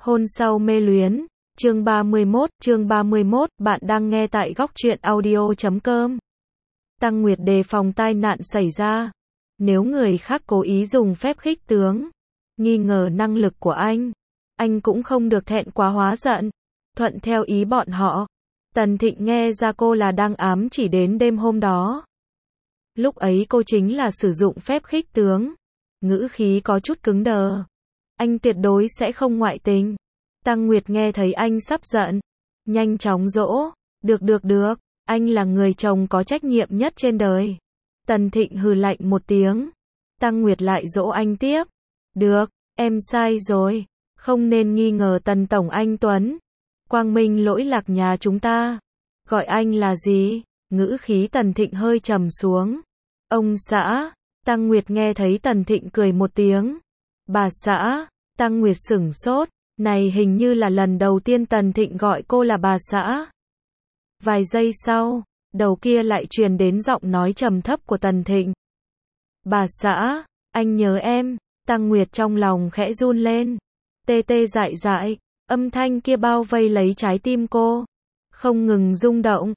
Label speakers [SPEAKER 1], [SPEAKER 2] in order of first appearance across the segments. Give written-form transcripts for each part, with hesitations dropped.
[SPEAKER 1] Hôn sau mê luyến, chương 31, bạn đang nghe tại góc truyện audio.com. Tăng Nguyệt đề phòng tai nạn xảy ra. Nếu người khác cố ý dùng phép khích tướng, nghi ngờ năng lực của anh cũng không được thẹn quá hóa giận, thuận theo ý bọn họ. Tần Thịnh nghe ra cô là đang ám chỉ đến đêm hôm đó. Lúc ấy cô chính là sử dụng phép khích tướng, ngữ khí có chút cứng đờ. Anh tuyệt đối sẽ không ngoại tình. Tăng Nguyệt nghe thấy anh sắp giận, nhanh chóng dỗ, được, anh là người chồng có trách nhiệm nhất trên đời. Tần Thịnh hừ lạnh một tiếng. Tăng Nguyệt lại dỗ anh tiếp. Được, em sai rồi, không nên nghi ngờ Tần Tổng anh Tuấn. Quang minh lỗi lạc nhà chúng ta. Gọi anh là gì? Ngữ khí Tần Thịnh hơi trầm xuống. Ông xã. Tăng Nguyệt nghe thấy Tần Thịnh cười một tiếng. Bà xã. Tăng Nguyệt sửng sốt. Này hình như là lần đầu tiên Tần Thịnh gọi cô là bà xã. Vài giây sau, đầu kia lại truyền đến giọng nói trầm thấp của Tần Thịnh. Bà xã, anh nhớ em. Tăng Nguyệt trong lòng khẽ run lên. Tê tê dại dại, âm thanh kia bao vây lấy trái tim cô. Không ngừng rung động.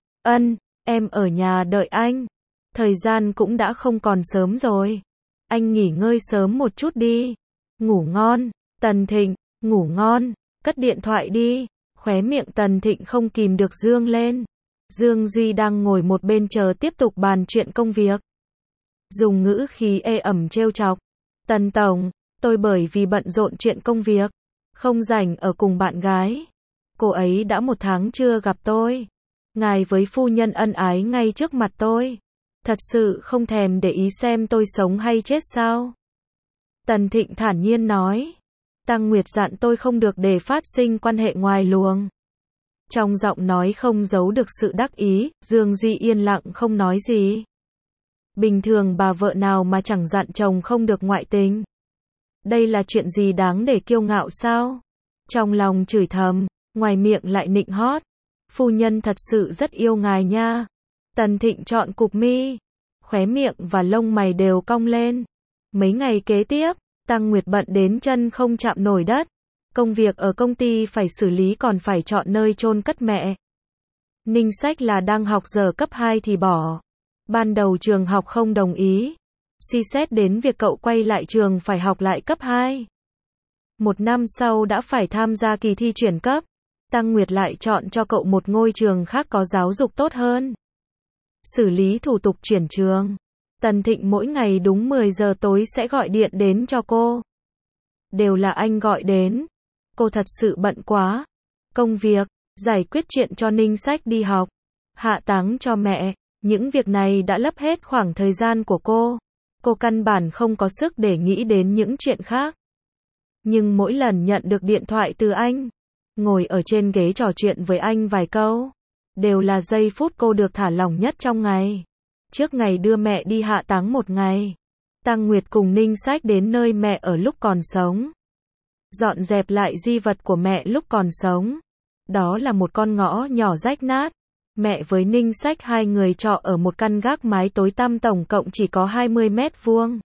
[SPEAKER 1] Em ở nhà đợi anh. Thời gian cũng đã không còn sớm rồi. Anh nghỉ ngơi sớm một chút đi. Ngủ ngon. Tần Thịnh, ngủ ngon. Cất điện thoại đi. Khóe miệng Tần Thịnh không kìm được dương lên. Dương Duy đang ngồi một bên chờ tiếp tục bàn chuyện công việc. Dùng ngữ khí ê ẩm trêu chọc. Tần Tổng, tôi bởi vì bận rộn chuyện công việc, không rảnh ở cùng bạn gái. Cô ấy đã 1 tháng chưa gặp tôi. Ngài với phu nhân ân ái ngay trước mặt tôi. Thật sự không thèm để ý xem tôi sống hay chết sao? Tần Thịnh thản nhiên nói. Tăng Nguyệt dặn tôi không được để phát sinh quan hệ ngoài luồng. Trong giọng nói không giấu được sự đắc ý, Dương Duy yên lặng không nói gì. Bình thường bà vợ nào mà chẳng dặn chồng không được ngoại tình. Đây là chuyện gì đáng để kiêu ngạo sao? Trong lòng chửi thầm, ngoài miệng lại nịnh hót. Phu nhân thật sự rất yêu ngài nha. Tần Thịnh trọn cụp mi, khóe miệng và lông mày đều cong lên. Mấy ngày kế tiếp, Tăng Nguyệt bận đến chân không chạm nổi đất. Công việc ở công ty phải xử lý còn phải chọn nơi chôn cất mẹ. Ninh Sách là đang học giờ cấp 2 thì bỏ. Ban đầu trường học không đồng ý. Suy xét đến việc cậu quay lại trường phải học lại cấp 2. 1 năm sau đã phải tham gia kỳ thi chuyển cấp. Tăng Nguyệt lại chọn cho cậu một ngôi trường khác có giáo dục tốt hơn. Xử lý thủ tục chuyển trường. Tần Thịnh mỗi ngày đúng 10 giờ tối sẽ gọi điện đến cho cô. Đều là anh gọi đến. Cô thật sự bận quá. Công việc, giải quyết chuyện cho Ninh Sách đi học, hạ táng cho mẹ, những việc này đã lấp hết khoảng thời gian của cô. Cô căn bản không có sức để nghĩ đến những chuyện khác. Nhưng mỗi lần nhận được điện thoại từ anh, ngồi ở trên ghế trò chuyện với anh vài câu, đều là giây phút cô được thả lỏng nhất trong ngày. Trước ngày đưa mẹ đi hạ táng 1 ngày, Tăng Nguyệt cùng Ninh Sách đến nơi mẹ ở lúc còn sống. Dọn dẹp lại di vật của mẹ lúc còn sống. Đó là một con ngõ nhỏ rách nát. Mẹ với Ninh Sách 2 người trọ ở một căn gác mái tối tăm tổng cộng chỉ có 20 mét vuông.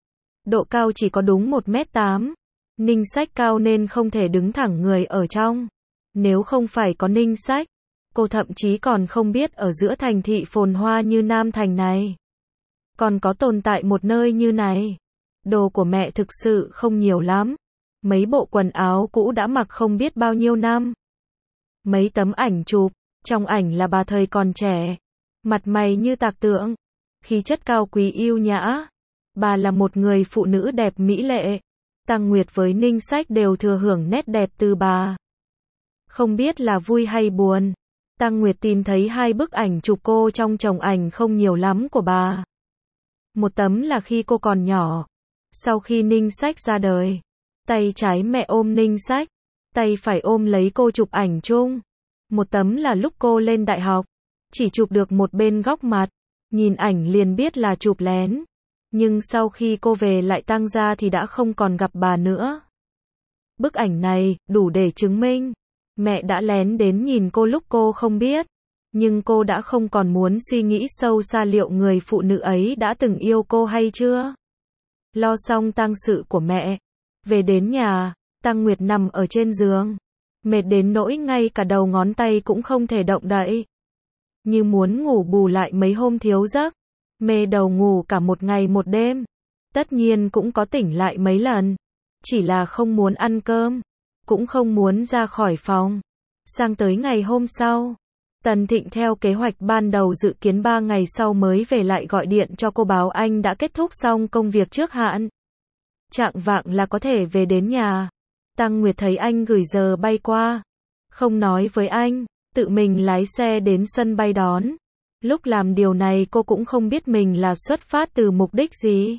[SPEAKER 1] Độ cao chỉ có đúng 1m8. Ninh Sách cao nên không thể đứng thẳng người ở trong. Nếu không phải có Ninh Sách, cô thậm chí còn không biết ở giữa thành thị phồn hoa như Nam Thành này còn có tồn tại một nơi như này. Đồ của mẹ thực sự không nhiều lắm. Mấy bộ quần áo cũ đã mặc không biết bao nhiêu năm. Mấy tấm ảnh chụp, trong ảnh là bà thời còn trẻ, mặt mày như tạc tượng, khí chất cao quý yêu nhã. Bà là một người phụ nữ đẹp mỹ lệ. Tăng Nguyệt với Ninh Sách đều thừa hưởng nét đẹp từ bà. Không biết là vui hay buồn, Tăng Nguyệt tìm thấy 2 bức ảnh chụp cô trong chồng ảnh không nhiều lắm của bà. Một tấm là khi cô còn nhỏ, sau khi Ninh Sách ra đời. Tay trái mẹ ôm Ninh Sách, tay phải ôm lấy cô chụp ảnh chung. Một tấm là lúc cô lên đại học, chỉ chụp được một bên góc mặt, nhìn ảnh liền biết là chụp lén. Nhưng sau khi cô về lại Tăng gia thì đã không còn gặp bà nữa. Bức ảnh này đủ để chứng minh mẹ đã lén đến nhìn cô lúc cô không biết. Nhưng cô đã không còn muốn suy nghĩ sâu xa liệu người phụ nữ ấy đã từng yêu cô hay chưa. Lo xong tang sự của mẹ, về đến nhà, Tăng Nguyệt nằm ở trên giường, mệt đến nỗi ngay cả đầu ngón tay cũng không thể động đậy. Như muốn ngủ bù lại mấy hôm thiếu giấc, mê đầu ngủ cả một ngày một đêm. Tất nhiên cũng có tỉnh lại mấy lần, chỉ là không muốn ăn cơm, cũng không muốn ra khỏi phòng. Sang tới ngày hôm sau, Tần Thịnh theo kế hoạch ban đầu dự kiến 3 ngày sau mới về lại gọi điện cho cô báo anh đã kết thúc xong công việc trước hạn. Chạng vạng là có thể về đến nhà. Tăng Nguyệt thấy anh gửi giờ bay qua, không nói với anh, tự mình lái xe đến sân bay đón. Lúc làm điều này cô cũng không biết mình là xuất phát từ mục đích gì.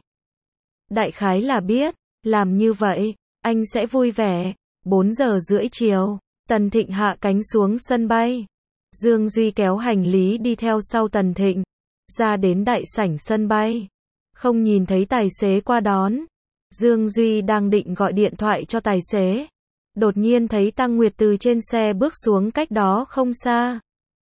[SPEAKER 1] Đại khái là biết, làm như vậy, anh sẽ vui vẻ. 4 giờ rưỡi chiều, Tần Thịnh hạ cánh xuống sân bay. Dương Duy kéo hành lý đi theo sau Tần Thịnh, ra đến đại sảnh sân bay. Không nhìn thấy tài xế qua đón. Dương Duy đang định gọi điện thoại cho tài xế. Đột nhiên thấy Tăng Nguyệt từ trên xe bước xuống cách đó không xa.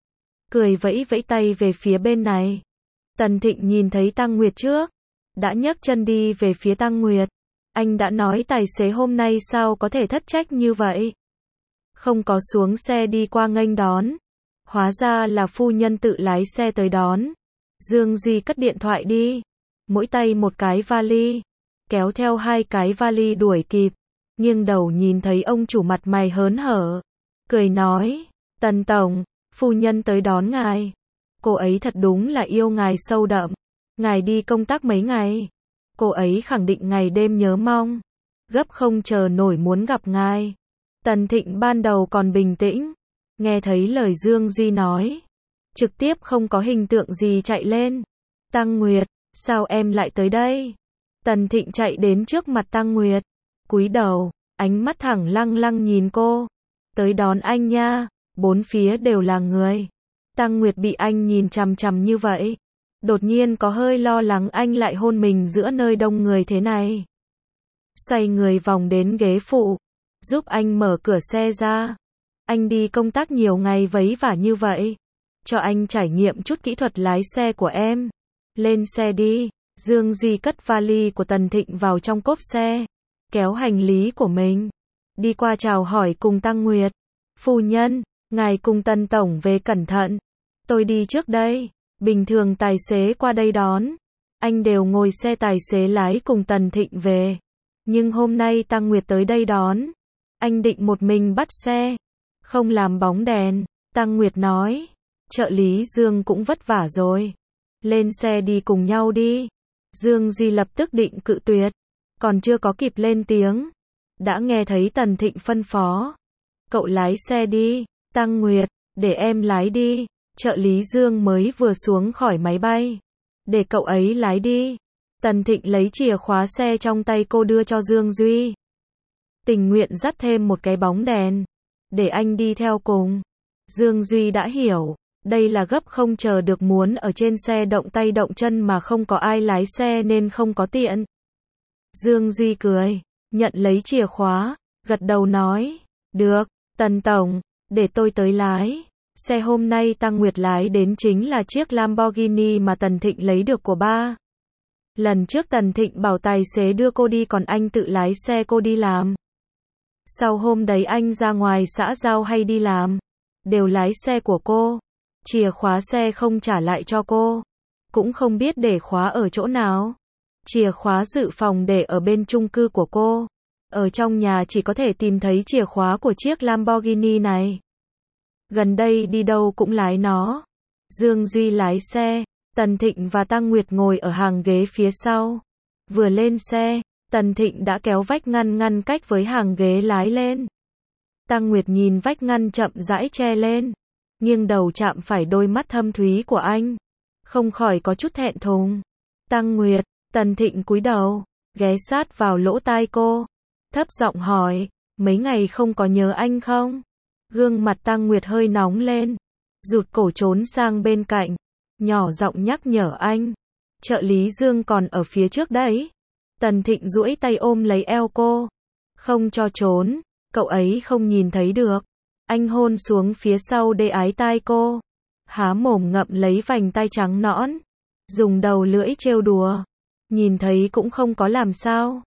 [SPEAKER 1] Cười vẫy vẫy tay về phía bên này. Tần Thịnh nhìn thấy Tăng Nguyệt trước, đã nhấc chân đi về phía Tăng Nguyệt. Anh đã nói tài xế hôm nay sao có thể thất trách như vậy. Không có xuống xe đi qua nghênh đón. Hóa ra là phu nhân tự lái xe tới đón. Dương Duy cất điện thoại đi. Mỗi tay một cái vali. Kéo theo 2 cái vali đuổi kịp. Nghiêng đầu nhìn thấy ông chủ mặt mày hớn hở. Cười nói, Tần Tổng, phu nhân tới đón ngài. Cô ấy thật đúng là yêu ngài sâu đậm. Ngài đi công tác mấy ngày. Cô ấy khẳng định ngày đêm nhớ mong. Gấp không chờ nổi muốn gặp ngài. Tần Thịnh ban đầu còn bình tĩnh. Nghe thấy lời Dương Duy nói. Trực tiếp không có hình tượng gì chạy lên. Tăng Nguyệt, sao em lại tới đây? Tần Thịnh chạy đến trước mặt Tăng Nguyệt. Cúi đầu, ánh mắt thẳng lăng lăng nhìn cô. Tới đón anh nha, 4 phía đều là người. Tăng Nguyệt bị anh nhìn chằm chằm như vậy. Đột nhiên có hơi lo lắng anh lại hôn mình giữa nơi đông người thế này. Xoay người vòng đến ghế phụ, giúp anh mở cửa xe ra. Anh đi công tác nhiều ngày vấy vả như vậy. Cho anh trải nghiệm chút kỹ thuật lái xe của em. Lên xe đi. Dương Duy cất vali của Tần Thịnh vào trong cốp xe. Kéo hành lý của mình. Đi qua chào hỏi cùng Tăng Nguyệt. Phu nhân, ngài cùng Tần Tổng về cẩn thận. Tôi đi trước đây. Bình thường tài xế qua đây đón. Anh đều ngồi xe tài xế lái cùng Tần Thịnh về. Nhưng hôm nay Tăng Nguyệt tới đây đón. Anh định một mình bắt xe. Không làm bóng đèn. Tăng Nguyệt nói. Trợ lý Dương cũng vất vả rồi. Lên xe đi cùng nhau đi. Dương Duy lập tức định cự tuyệt. Còn chưa có kịp lên tiếng. Đã nghe thấy Tần Thịnh phân phó. Cậu lái xe đi. Tăng Nguyệt, để em lái đi. Trợ lý Dương mới vừa xuống khỏi máy bay. Để cậu ấy lái đi. Tần Thịnh lấy chìa khóa xe trong tay cô đưa cho Dương Duy. Tình nguyện dắt thêm một cái bóng đèn. Để anh đi theo cùng. Dương Duy đã hiểu. Đây là gấp không chờ được muốn ở trên xe động tay động chân mà không có ai lái xe nên không có tiện. Dương Duy cười. Nhận lấy chìa khóa. Gật đầu nói. Được, Tần Tổng. Để tôi tới lái. Xe hôm nay Tăng Nguyệt lái đến chính là chiếc Lamborghini mà Tần Thịnh lấy được của ba. Lần trước Tần Thịnh bảo tài xế đưa cô đi còn anh tự lái xe cô đi làm. Sau hôm đấy anh ra ngoài xã giao hay đi làm, đều lái xe của cô. Chìa khóa xe không trả lại cho cô. Cũng không biết để khóa ở chỗ nào. Chìa khóa dự phòng để ở bên chung cư của cô. Ở trong nhà chỉ có thể tìm thấy chìa khóa của chiếc Lamborghini này. Gần đây đi đâu cũng lái nó. Dương Duy lái xe. Tần Thịnh và Tăng Nguyệt ngồi ở hàng ghế phía sau. Vừa lên xe, Tần Thịnh đã kéo vách ngăn ngăn cách với hàng ghế lái lên. Tăng Nguyệt nhìn vách ngăn chậm rãi che lên. Nghiêng đầu chạm phải đôi mắt thâm thúy của anh. Không khỏi có chút thẹn thùng. Tăng Nguyệt, Tần Thịnh cúi đầu, ghé sát vào lỗ tai cô. Thấp giọng hỏi, mấy ngày không có nhớ anh không? Gương mặt Tăng Nguyệt hơi nóng lên. Rụt cổ trốn sang bên cạnh. Nhỏ giọng nhắc nhở anh. Trợ lý Dương còn ở phía trước đấy. Tần Thịnh duỗi tay ôm lấy eo cô. Không cho trốn. Cậu ấy không nhìn thấy được. Anh hôn xuống phía sau để ái tai cô. Há mồm ngậm lấy vành tai trắng nõn. Dùng đầu lưỡi trêu đùa. Nhìn thấy cũng không có làm sao.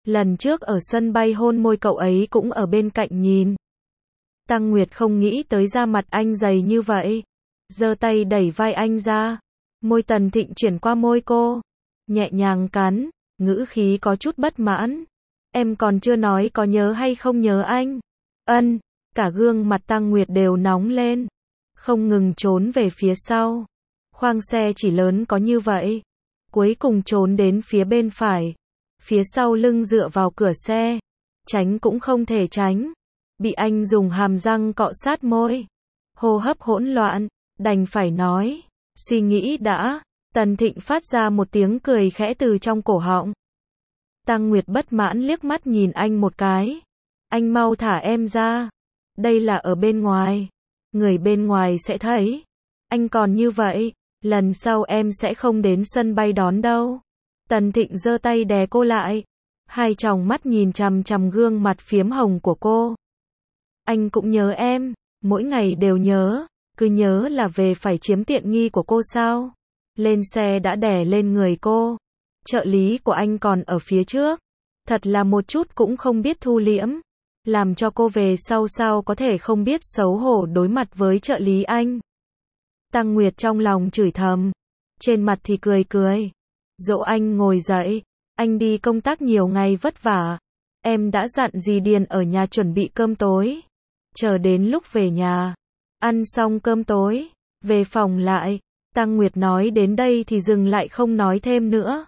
[SPEAKER 1] Lần trước ở sân bay hôn môi cậu ấy cũng ở bên cạnh nhìn. Tăng Nguyệt không nghĩ tới da mặt anh dày như vậy. Giơ tay đẩy vai anh ra. Môi Tần Thịnh chuyển qua môi cô. Nhẹ nhàng cắn, ngữ khí có chút bất mãn. Em còn chưa nói có nhớ hay không nhớ anh. Ân, cả gương mặt Tăng Nguyệt đều nóng lên. Không ngừng trốn về phía sau. Khoang xe chỉ lớn có như vậy. Cuối cùng trốn đến phía bên phải. Phía sau lưng dựa vào cửa xe. Tránh cũng không thể tránh. Bị anh dùng hàm răng cọ sát môi. Hô hấp hỗn loạn, đành phải nói. Suy nghĩ đã. Tần Thịnh phát ra một tiếng cười khẽ từ trong cổ họng. Tăng Nguyệt bất mãn liếc mắt nhìn anh một cái. Anh mau thả em ra. Đây là ở bên ngoài. Người bên ngoài sẽ thấy. Anh còn như vậy, lần sau em sẽ không đến sân bay đón đâu. Tần Thịnh giơ tay đè cô lại. Hai tròng mắt nhìn chằm chằm gương mặt phiếm hồng của cô. Anh cũng nhớ em, mỗi ngày đều nhớ, cứ nhớ là về phải chiếm tiện nghi của cô sao. Lên xe đã đè lên người cô. Trợ lý của anh còn ở phía trước. Thật là một chút cũng không biết thu liễm. Làm cho cô về sau sao có thể không biết xấu hổ đối mặt với trợ lý anh. Tăng Nguyệt trong lòng chửi thầm. Trên mặt thì cười cười. Dỗ anh ngồi dậy. Anh đi công tác nhiều ngày vất vả. Em đã dặn dì Điền ở nhà chuẩn bị cơm tối. Chờ đến lúc về nhà. Ăn xong cơm tối. Về phòng lại. Tăng Nguyệt nói đến đây thì dừng lại không nói thêm nữa.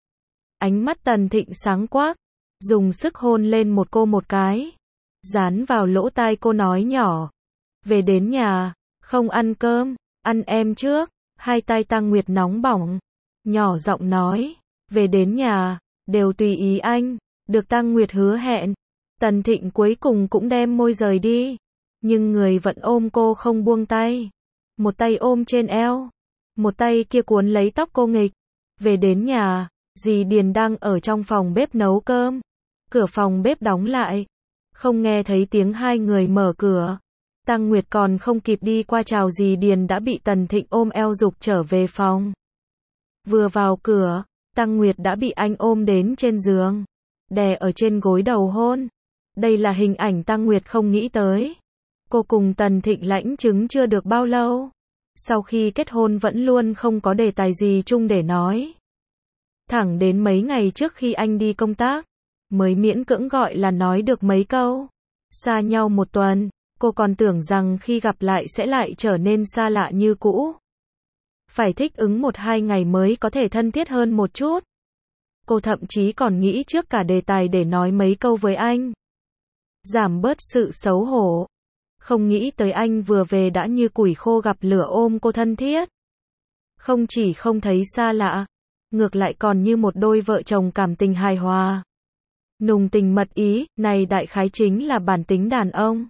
[SPEAKER 1] Ánh mắt Tần Thịnh sáng quắc. Dùng sức hôn lên cô một cái. Dán vào lỗ tai cô nói nhỏ. Về đến nhà. Không ăn cơm. Ăn em trước. Hai tay Tăng Nguyệt nóng bỏng. Nhỏ giọng nói. Về đến nhà. Đều tùy ý anh. Được Tăng Nguyệt hứa hẹn. Tần Thịnh cuối cùng cũng đem môi rời đi. Nhưng người vẫn ôm cô không buông tay. Một tay ôm trên eo. Một tay kia cuốn lấy tóc cô nghịch. Về đến nhà. Dì Điền đang ở trong phòng bếp nấu cơm. Cửa phòng bếp đóng lại. Không nghe thấy tiếng hai người mở cửa. Tăng Nguyệt còn không kịp đi qua chào dì Điền đã bị Tần Thịnh ôm eo giục trở về phòng. Vừa vào cửa, Tăng Nguyệt đã bị anh ôm đến trên giường. Đè ở trên gối đầu hôn. Đây là hình ảnh Tăng Nguyệt không nghĩ tới. Cô cùng Tần Thịnh lãnh chứng chưa được bao lâu. Sau khi kết hôn vẫn luôn không có đề tài gì chung để nói. Thẳng đến mấy ngày trước khi anh đi công tác, mới miễn cưỡng gọi là nói được mấy câu. Xa nhau một tuần, cô còn tưởng rằng khi gặp lại sẽ lại trở nên xa lạ như cũ. Phải thích ứng 1-2 ngày mới có thể thân thiết hơn một chút. Cô thậm chí còn nghĩ trước cả đề tài để nói mấy câu với anh. Giảm bớt sự xấu hổ. Không nghĩ tới anh vừa về đã như củi khô gặp lửa ôm cô thân thiết. Không chỉ không thấy xa lạ, ngược lại còn như một đôi vợ chồng cảm tình hài hòa. Nùng tình mật ý, này đại khái chính là bản tính đàn ông.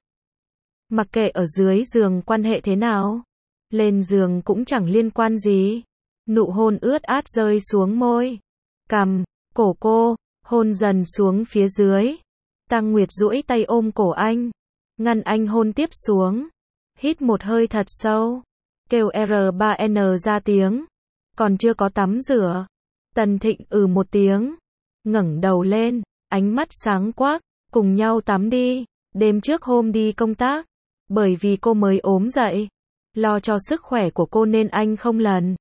[SPEAKER 1] Mặc kệ ở dưới giường quan hệ thế nào, lên giường cũng chẳng liên quan gì. Nụ hôn ướt át rơi xuống môi, cằm, cổ cô, hôn dần xuống phía dưới. Tăng Nguyệt duỗi tay ôm cổ anh, ngăn anh hôn tiếp xuống. Hít một hơi thật sâu, kêu R3N ra tiếng. Còn chưa có tắm rửa. Tần Thịnh một tiếng, ngẩng đầu lên, ánh mắt sáng quắc, cùng nhau tắm đi. Đêm trước hôm đi công tác, bởi vì cô mới ốm dậy, lo cho sức khỏe của cô nên anh không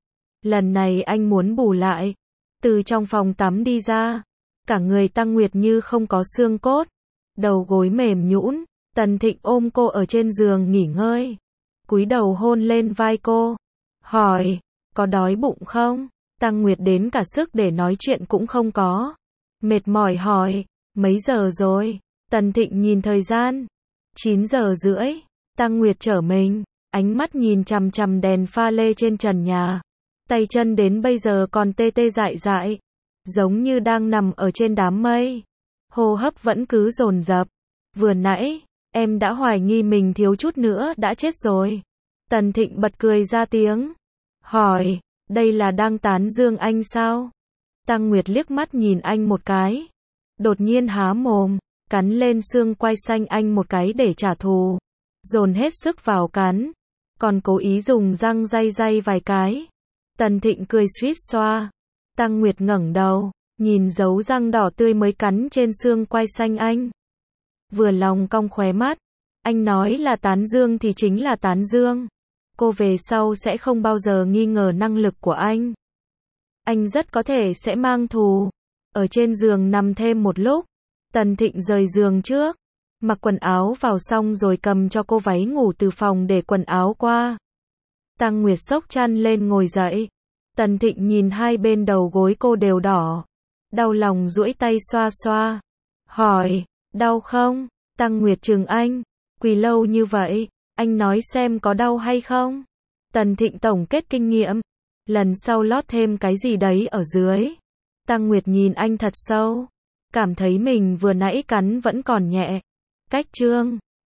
[SPEAKER 1] lần này anh muốn bù lại. Từ trong phòng tắm đi ra, cả người Tăng Nguyệt như không có xương cốt, đầu gối mềm nhũn. Tần Thịnh ôm cô ở trên giường nghỉ ngơi, cúi đầu hôn lên vai cô, hỏi, có đói bụng không? Tăng Nguyệt đến cả sức để nói chuyện cũng không có. Mệt mỏi hỏi, mấy giờ rồi? Tần Thịnh nhìn thời gian, 9 giờ rưỡi. Tăng Nguyệt trở mình, ánh mắt nhìn chằm chằm đèn pha lê trên trần nhà. Tay chân đến bây giờ còn tê tê dại dại, giống như đang nằm ở trên đám mây. Hô hấp vẫn cứ dồn dập. Vừa nãy, em đã hoài nghi mình thiếu chút nữa đã chết rồi. Tần Thịnh bật cười ra tiếng, hỏi, đây là đang tán dương anh sao? Tăng Nguyệt liếc mắt nhìn anh một cái, đột nhiên há mồm, cắn lên xương quai xanh anh một cái để trả thù. Dồn hết sức vào cắn, còn cố ý dùng răng day day vài cái. Tần Thịnh cười suýt xoa. Tăng Nguyệt ngẩng đầu, nhìn dấu răng đỏ tươi mới cắn trên xương quai xanh anh. Vừa lòng cong khóe mắt. Anh nói là tán dương thì chính là tán dương. Cô về sau sẽ không bao giờ nghi ngờ năng lực của anh. Anh rất có thể sẽ mang thù. Ở trên giường nằm thêm một lúc. Tần Thịnh rời giường trước. Mặc quần áo vào xong rồi cầm cho cô váy ngủ từ phòng để quần áo qua. Tăng Nguyệt xốc chăn lên ngồi dậy. Tần Thịnh nhìn hai bên đầu gối cô đều đỏ. Đau lòng duỗi tay xoa xoa. Hỏi, đau không? Tăng Nguyệt trừng anh. Quỳ lâu như vậy, anh nói xem có đau hay không? Tần Thịnh tổng kết kinh nghiệm. Lần sau lót thêm cái gì đấy ở dưới. Tăng Nguyệt nhìn anh thật sâu. Cảm thấy mình vừa nãy cắn vẫn còn nhẹ. Cách chương